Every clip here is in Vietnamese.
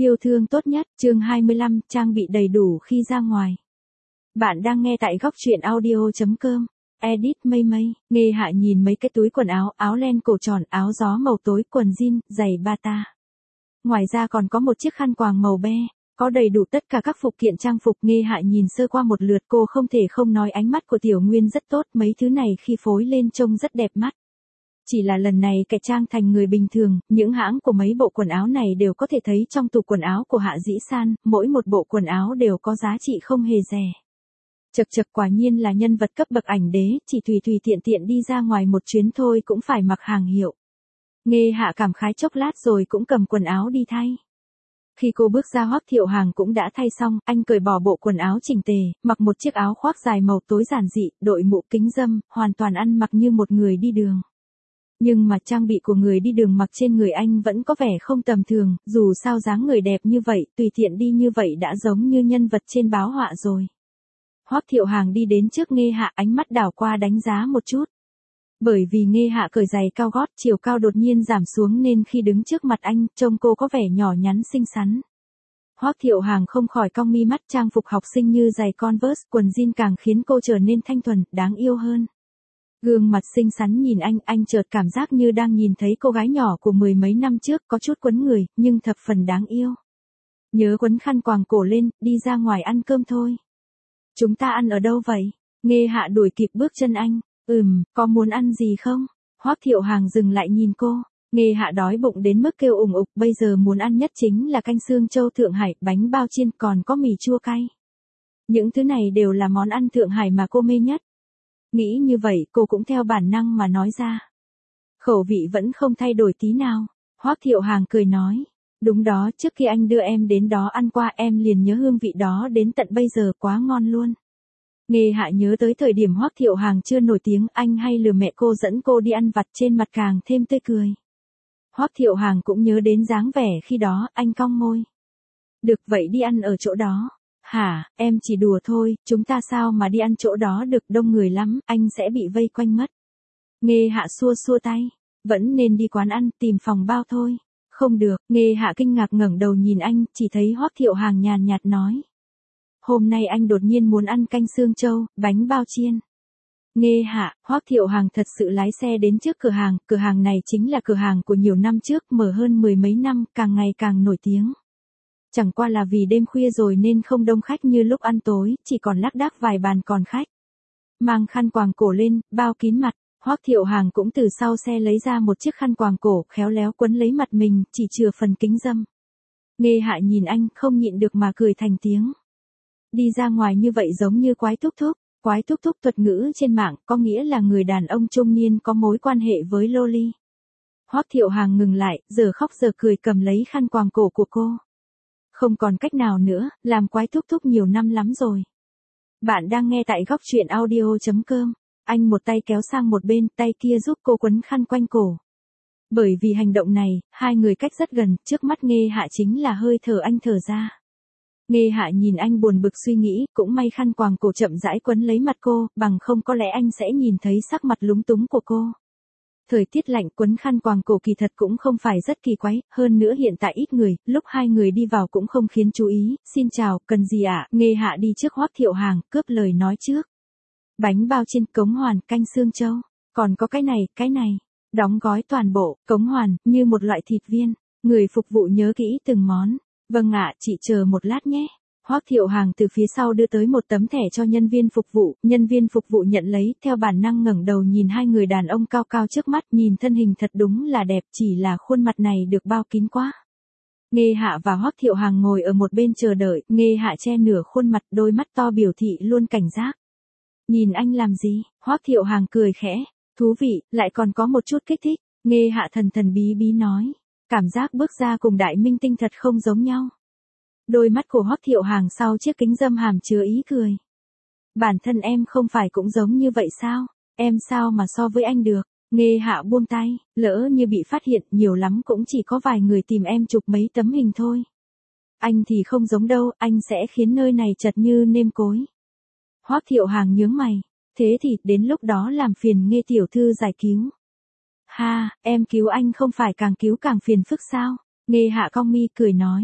Yêu thương tốt nhất, chương 25, trang bị đầy đủ khi ra ngoài. Bạn đang nghe tại góc truyện audio.com. Edit Mây Mây. Nghe Hạ nhìn mấy cái túi quần áo, áo len cổ tròn, áo gió màu tối, quần jean, giày bata. Ngoài ra còn có một chiếc khăn quàng màu be, có đầy đủ tất cả các phụ kiện trang phục. Nghe Hạ nhìn sơ qua một lượt, cô không thể không nói ánh mắt của Tiểu Nguyên rất tốt, mấy thứ này khi phối lên trông rất đẹp mắt. Chỉ là lần này cải trang thành người bình thường, những hãng của mấy bộ quần áo này đều có thể thấy trong tủ quần áo của Hạ Dĩ San, mỗi một bộ quần áo đều có giá trị không hề rẻ. Chật chật, quả nhiên là nhân vật cấp bậc ảnh đế, chỉ tùy tiện tiện đi ra ngoài một chuyến thôi cũng phải mặc hàng hiệu. Nghe Hạ cảm khái chốc lát rồi cũng cầm quần áo đi thay. Khi cô bước ra, Hoắc Thiệu Hàng cũng đã thay xong, anh cởi bỏ bộ quần áo chỉnh tề, mặc một chiếc áo khoác dài màu tối giản dị, đội mũ kính râm, hoàn toàn ăn mặc như một người đi đường. Nhưng mà trang bị của người đi đường mặc trên người anh vẫn có vẻ không tầm thường, dù sao dáng người đẹp như vậy, tùy tiện đi như vậy đã giống như nhân vật trên báo họa rồi. Hoắc Thiệu Hàng đi đến trước Nghe Hạ, ánh mắt đảo qua đánh giá một chút. Bởi vì Nghe Hạ cởi giày cao gót, chiều cao đột nhiên giảm xuống nên khi đứng trước mặt anh, trông cô có vẻ nhỏ nhắn xinh xắn. Hoắc Thiệu Hàng không khỏi cong mi mắt, trang phục học sinh như giày Converse, quần jean càng khiến cô trở nên thanh thuần, đáng yêu hơn. Gương mặt xinh xắn nhìn anh chợt cảm giác như đang nhìn thấy cô gái nhỏ của mười mấy năm trước, có chút quấn người, nhưng thập phần đáng yêu. Nhớ quấn khăn quàng cổ lên, đi ra ngoài ăn cơm thôi. Chúng ta ăn ở đâu vậy? Nghe Hạ đuổi kịp bước chân anh. Có muốn ăn gì không? Hoắc Thiệu Hàng dừng lại nhìn cô. Nghe Hạ đói bụng đến mức kêu ủng ục, bây giờ muốn ăn nhất chính là canh xương châu Thượng Hải, bánh bao chiên, còn có mì chua cay. Những thứ này đều là món ăn Thượng Hải mà cô mê nhất. Nghĩ như vậy, cô cũng theo bản năng mà nói ra. Khẩu vị vẫn không thay đổi tí nào. Hoắc Thiệu Hàng cười nói. Đúng đó, trước khi anh đưa em đến đó ăn qua em liền nhớ hương vị đó đến tận bây giờ, quá ngon luôn. Nghe Hạ nhớ tới thời điểm Hoắc Thiệu Hàng chưa nổi tiếng, anh hay lừa mẹ cô dẫn cô đi ăn vặt, trên mặt càng thêm tươi cười. Hoắc Thiệu Hàng cũng nhớ đến dáng vẻ khi đó, anh cong môi. Được, vậy đi ăn ở chỗ đó. Hả, em chỉ đùa thôi, chúng ta sao mà đi ăn chỗ đó được, đông người lắm, anh sẽ bị vây quanh mất. Nghe Hạ xua xua tay, vẫn nên đi quán ăn, tìm phòng bao thôi. Không được, Nghe Hạ kinh ngạc ngẩng đầu nhìn anh, chỉ thấy Hoắc Thiệu Hàng nhàn nhạt nói. Hôm nay anh đột nhiên muốn ăn canh xương châu, bánh bao chiên. Nghe Hạ, Hoắc Thiệu Hàng thật sự lái xe đến trước cửa hàng này chính là cửa hàng của nhiều năm trước, mở hơn mười mấy năm, càng ngày càng nổi tiếng. Chẳng qua là vì đêm khuya rồi nên không đông khách như lúc ăn tối, chỉ còn lác đác vài bàn còn khách. Mang khăn quàng cổ lên, bao kín mặt, Hoắc Thiệu Hàng cũng từ sau xe lấy ra một chiếc khăn quàng cổ, khéo léo quấn lấy mặt mình, chỉ chừa phần kính râm. Nghe Hạ nhìn anh, không nhịn được mà cười thành tiếng. Đi ra ngoài như vậy giống như quái thúc thúc. Quái thúc thúc thuật ngữ trên mạng, có nghĩa là người đàn ông trung niên có mối quan hệ với loli. Hoắc Thiệu Hàng ngừng lại, giờ khóc giờ cười cầm lấy khăn quàng cổ của cô. Không còn cách nào nữa, làm quái thúc thúc nhiều năm lắm rồi. Bạn đang nghe tại góc truyện audio.com. Anh một tay kéo sang một bên, tay kia giúp cô quấn khăn quanh cổ. Bởi vì hành động này, hai người cách rất gần, trước mắt Nghe Hạ chính là hơi thở anh thở ra. Nghe Hạ nhìn anh buồn bực suy nghĩ, cũng may khăn quàng cổ chậm rãi quấn lấy mặt cô, bằng không có lẽ anh sẽ nhìn thấy sắc mặt lúng túng của cô. Thời tiết lạnh, quấn khăn quàng cổ kỳ thật cũng không phải rất kỳ quái, hơn nữa hiện tại ít người, lúc hai người đi vào cũng không khiến chú ý. Xin chào, cần gì ạ? Nghe Hạ đi trước Hoắc Thiệu Hàng, cướp lời nói trước. Bánh bao chiên, cống hoàn, canh xương châu, còn có cái này, đóng gói toàn bộ, cống hoàn, như một loại thịt viên. Người phục vụ nhớ kỹ từng món. Vâng ạ, chị chờ một lát nhé. Hoắc Thiệu Hàng từ phía sau đưa tới một tấm thẻ cho nhân viên phục vụ nhận lấy, theo bản năng ngẩng đầu nhìn hai người đàn ông cao cao trước mắt, nhìn thân hình thật đúng là đẹp, chỉ là khuôn mặt này được bao kín quá. Nghe Hạ và Hoắc Thiệu Hàng ngồi ở một bên chờ đợi, Nghe Hạ che nửa khuôn mặt, đôi mắt to biểu thị luôn cảnh giác. Nhìn anh làm gì? Hoắc Thiệu Hàng cười khẽ, thú vị, lại còn có một chút kích thích. Nghe Hạ thần bí nói. Cảm giác bước ra cùng đại minh tinh thật không giống nhau. Đôi mắt của Hoắc Thiệu Hàng sau chiếc kính râm hàm chứa ý cười. Bản thân em không phải cũng giống như vậy sao? Em sao mà so với anh được? Nghe Hạ buông tay, lỡ như bị phát hiện, nhiều lắm cũng chỉ có vài người tìm em chụp mấy tấm hình thôi. Anh thì không giống đâu, anh sẽ khiến nơi này chật như nêm cối. Hoắc Thiệu Hàng nhướng mày, thế thì đến lúc đó làm phiền Nghe tiểu thư giải cứu. Ha, em cứu anh không phải càng cứu càng phiền phức sao? Nghe Hạ cong mi cười nói.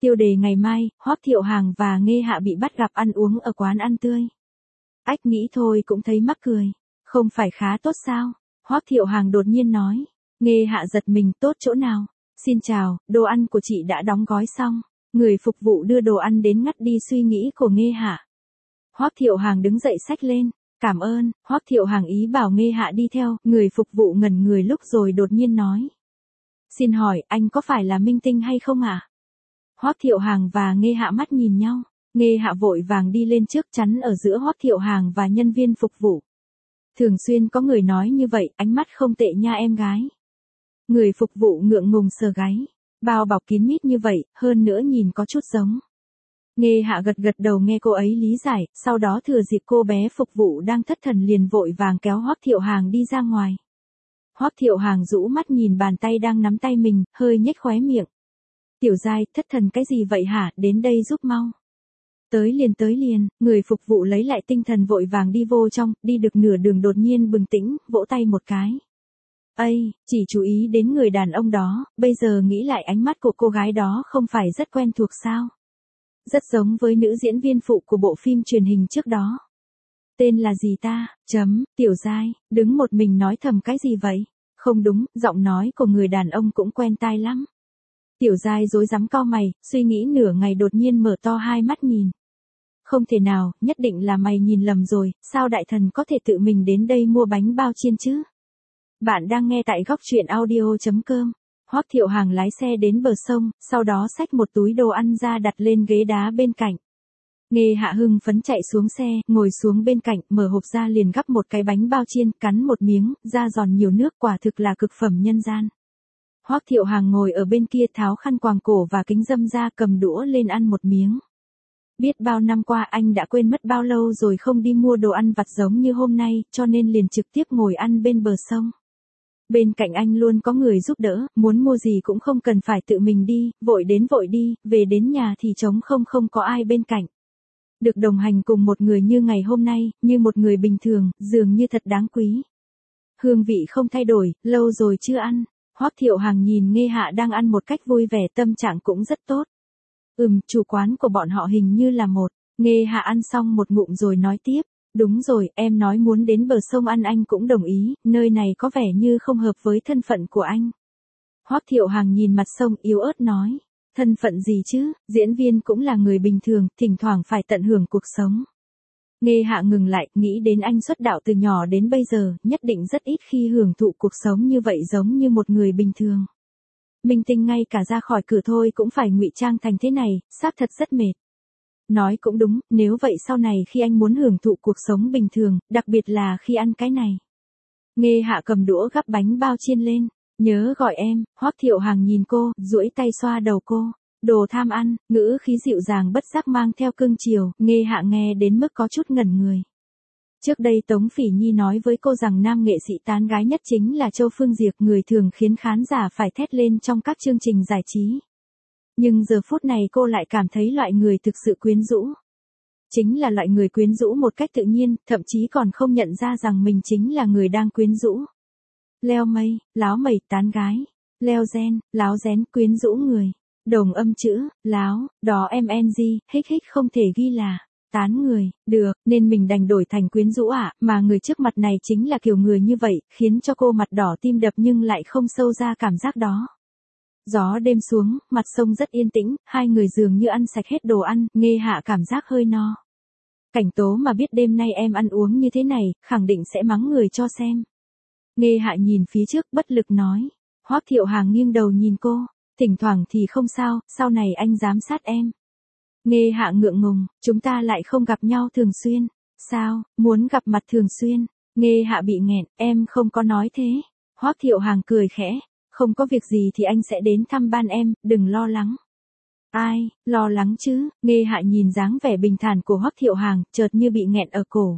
Tiêu đề ngày mai, Hoắc Thiệu Hàng và Nghê Hạ bị bắt gặp ăn uống ở quán ăn tươi. Ách nghĩ thôi cũng thấy mắc cười. Không phải khá tốt sao? Hoắc Thiệu Hàng đột nhiên nói. Nghê Hạ giật mình, tốt chỗ nào? Xin chào, đồ ăn của chị đã đóng gói xong. Người phục vụ đưa đồ ăn đến ngắt đi suy nghĩ của Nghê Hạ. Hoắc Thiệu Hàng đứng dậy xách lên. Cảm ơn. Hoắc Thiệu Hàng ý bảo Nghê Hạ đi theo. Người phục vụ ngẩn người lúc rồi đột nhiên nói. Xin hỏi, anh có phải là Minh Tinh hay không ạ? Hoắc Thiệu Hàng và Nghê Hạ mắt nhìn nhau. Nghê Hạ vội vàng đi lên trước chắn ở giữa Hoắc Thiệu Hàng và nhân viên phục vụ. Thường xuyên có người nói như vậy, ánh mắt không tệ nha em gái. Người phục vụ ngượng ngùng sờ gáy. Bao bọc kín mít như vậy, hơn nữa nhìn có chút giống. Nghê Hạ gật gật đầu nghe cô ấy lý giải, sau đó thừa dịp cô bé phục vụ đang thất thần liền vội vàng kéo Hoắc Thiệu Hàng đi ra ngoài. Hoắc Thiệu Hàng rũ mắt nhìn bàn tay đang nắm tay mình, hơi nhếch khóe miệng. Tiểu giai, thất thần cái gì vậy hả, đến đây giúp mau. Tới liền, người phục vụ lấy lại tinh thần vội vàng đi vô trong, đi được nửa đường đột nhiên bừng tỉnh, vỗ tay một cái. Ây, chỉ chú ý đến người đàn ông đó, bây giờ nghĩ lại ánh mắt của cô gái đó không phải rất quen thuộc sao. Rất giống với nữ diễn viên phụ của bộ phim truyền hình trước đó. Tên là gì ta? Tiểu giai, đứng một mình nói thầm cái gì vậy? Không đúng, giọng nói của người đàn ông cũng quen tai lắm. Tiểu giai rối rắm cau mày, suy nghĩ nửa ngày đột nhiên mở to hai mắt nhìn. Không thể nào, nhất định là mày nhìn lầm rồi, sao đại thần có thể tự mình đến đây mua bánh bao chiên chứ? Bạn đang nghe tại góc truyện audio.com. Hoắc Thiệu Hàng lái xe đến bờ sông, sau đó xách một túi đồ ăn ra đặt lên ghế đá bên cạnh. Nghê Hạ hưng phấn chạy xuống xe, ngồi xuống bên cạnh, mở hộp ra liền gắp một cái bánh bao chiên, cắn một miếng, da giòn nhiều nước, quả thực là cực phẩm nhân gian. Hoắc Thiệu Hàng ngồi ở bên kia tháo khăn quàng cổ và kính râm ra cầm đũa lên ăn một miếng. Biết bao năm qua anh đã quên mất bao lâu rồi không đi mua đồ ăn vặt giống như hôm nay, cho nên liền trực tiếp ngồi ăn bên bờ sông. Bên cạnh anh luôn có người giúp đỡ, muốn mua gì cũng không cần phải tự mình đi, vội đến vội đi, về đến nhà thì trống không có ai bên cạnh. Được đồng hành cùng một người như ngày hôm nay, như một người bình thường, dường như thật đáng quý. Hương vị không thay đổi, lâu rồi chưa ăn. Hoắc Thiệu Hàng nhìn Nghê Hạ đang ăn một cách vui vẻ, tâm trạng cũng rất tốt. Chủ quán của bọn họ hình như là một. Nghê Hạ ăn xong một ngụm rồi nói tiếp. Đúng rồi, em nói muốn đến bờ sông ăn anh cũng đồng ý, nơi này có vẻ như không hợp với thân phận của anh. Hoắc Thiệu Hàng nhìn mặt sông yếu ớt nói. Thân phận gì chứ, diễn viên cũng là người bình thường, thỉnh thoảng phải tận hưởng cuộc sống. Nghê Hạ ngừng lại, nghĩ đến anh xuất đạo từ nhỏ đến bây giờ, nhất định rất ít khi hưởng thụ cuộc sống như vậy giống như một người bình thường. Minh tinh ngay cả ra khỏi cửa thôi cũng phải ngụy trang thành thế này, xác thật rất mệt. Nói cũng đúng, nếu vậy sau này khi anh muốn hưởng thụ cuộc sống bình thường, đặc biệt là khi ăn cái này. Nghê Hạ cầm đũa gắp bánh bao chiên lên, nhớ gọi em. Hoắc Thiệu Hàng nhìn cô, duỗi tay xoa đầu cô. Đồ tham ăn, ngữ khí dịu dàng bất giác mang theo cương chiều, Nghê Hạ nghe đến mức có chút ngẩn người. Trước đây Tống Phỉ Nhi nói với cô rằng nam nghệ sĩ tán gái nhất chính là Châu Phương Diệc, người thường khiến khán giả phải thét lên trong các chương trình giải trí. Nhưng giờ phút này cô lại cảm thấy loại người thực sự quyến rũ. Chính là loại người quyến rũ một cách tự nhiên, thậm chí còn không nhận ra rằng mình chính là người đang quyến rũ. Leo mây, láo mẩy, tán gái. Leo gen, láo rén, quyến rũ người. Đồng âm chữ, láo, đó MNG, hích không thể ghi là tán người, được, nên mình đành đổi thành quyến rũ mà người trước mặt này chính là kiểu người như vậy, khiến cho cô mặt đỏ tim đập nhưng lại không sâu ra cảm giác đó. Gió đêm xuống, mặt sông rất yên tĩnh, hai người dường như ăn sạch hết đồ ăn, Nghê Hạ cảm giác hơi no. Cảnh Tố mà biết đêm nay em ăn uống như thế này, khẳng định sẽ mắng người cho xem. Nghê Hạ nhìn phía trước bất lực nói. Hoắc Thiệu Hàng nghiêng đầu nhìn cô, thỉnh thoảng thì không sao, sau này anh giám sát em. Nghê Hạ ngượng ngùng, chúng ta lại không gặp nhau thường xuyên. Sao, muốn gặp mặt thường xuyên? Nghê Hạ bị nghẹn, em không có nói thế. Hoắc Thiệu Hàng cười khẽ, không có việc gì thì anh sẽ đến thăm ban em, đừng lo lắng. Ai, lo lắng chứ? Nghê Hạ nhìn dáng vẻ bình thản của Hoắc Thiệu Hàng, chợt như bị nghẹn ở cổ.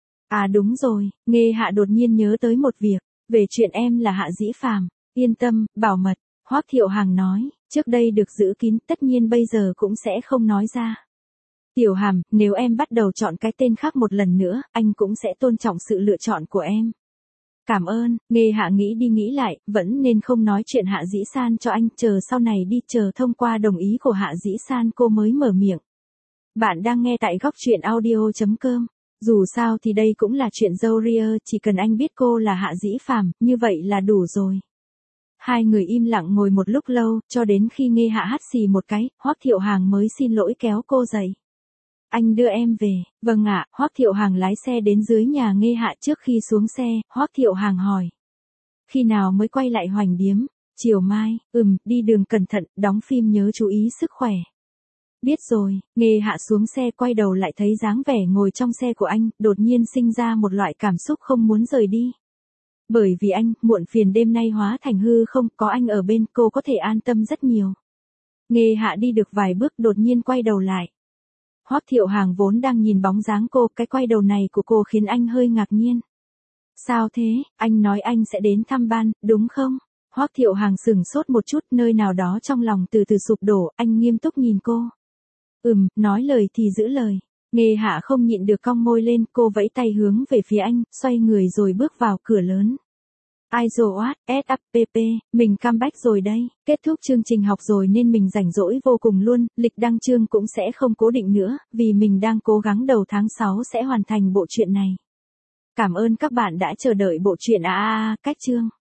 À đúng rồi, Nghê Hạ đột nhiên nhớ tới một việc, về chuyện em là Hạ Dĩ Phàm, yên tâm, bảo mật. Hoắc Thiệu Hàng nói, trước đây được giữ kín, tất nhiên bây giờ cũng sẽ không nói ra. Tiểu Hàm, nếu em bắt đầu chọn cái tên khác một lần nữa, anh cũng sẽ tôn trọng sự lựa chọn của em. Cảm ơn, Nghê Hạ nghĩ đi nghĩ lại, vẫn nên không nói chuyện Hạ Dĩ San cho anh, chờ sau này đi, chờ thông qua đồng ý của Hạ Dĩ San cô mới mở miệng. Bạn đang nghe tại góc truyện audio.com. Dù sao thì đây cũng là chuyện dâu ria, chỉ cần anh biết cô là Hạ Dĩ Phàm, như vậy là đủ rồi. Hai người im lặng ngồi một lúc lâu, cho đến khi Nghê Hạ hắt xì một cái, Hoắc Thiệu Hàng mới xin lỗi kéo cô dậy. Anh đưa em về. Vâng ạ, Hoắc Thiệu Hàng lái xe đến dưới nhà Nghê Hạ. Trước khi xuống xe, Hoắc Thiệu Hàng hỏi. Khi nào mới quay lại Hoành Điếm? Chiều mai. Đi đường cẩn thận, đóng phim nhớ chú ý sức khỏe. Biết rồi. Nghê Hạ xuống xe quay đầu lại thấy dáng vẻ ngồi trong xe của anh, đột nhiên sinh ra một loại cảm xúc không muốn rời đi. Bởi vì anh, muộn phiền đêm nay hóa thành hư không, có anh ở bên cô có thể an tâm rất nhiều. Nghê Hạ đi được vài bước đột nhiên quay đầu lại. Hoắc Thiệu Hàng vốn đang nhìn bóng dáng cô, cái quay đầu này của cô khiến anh hơi ngạc nhiên. Sao thế, anh nói anh sẽ đến thăm ban, đúng không? Hoắc Thiệu Hàng sửng sốt một chút, nơi nào đó trong lòng từ từ sụp đổ, anh nghiêm túc nhìn cô. Nói lời thì giữ lời. Nghê Hạ không nhịn được cong môi lên, cô vẫy tay hướng về phía anh, xoay người rồi bước vào cửa lớn. iZoat, SUPP, mình comeback rồi đây. Kết thúc chương trình học rồi nên mình rảnh rỗi vô cùng luôn, lịch đăng chương cũng sẽ không cố định nữa, vì mình đang cố gắng đầu tháng 6 sẽ hoàn thành bộ truyện này. Cảm ơn các bạn đã chờ đợi bộ truyện cách chương.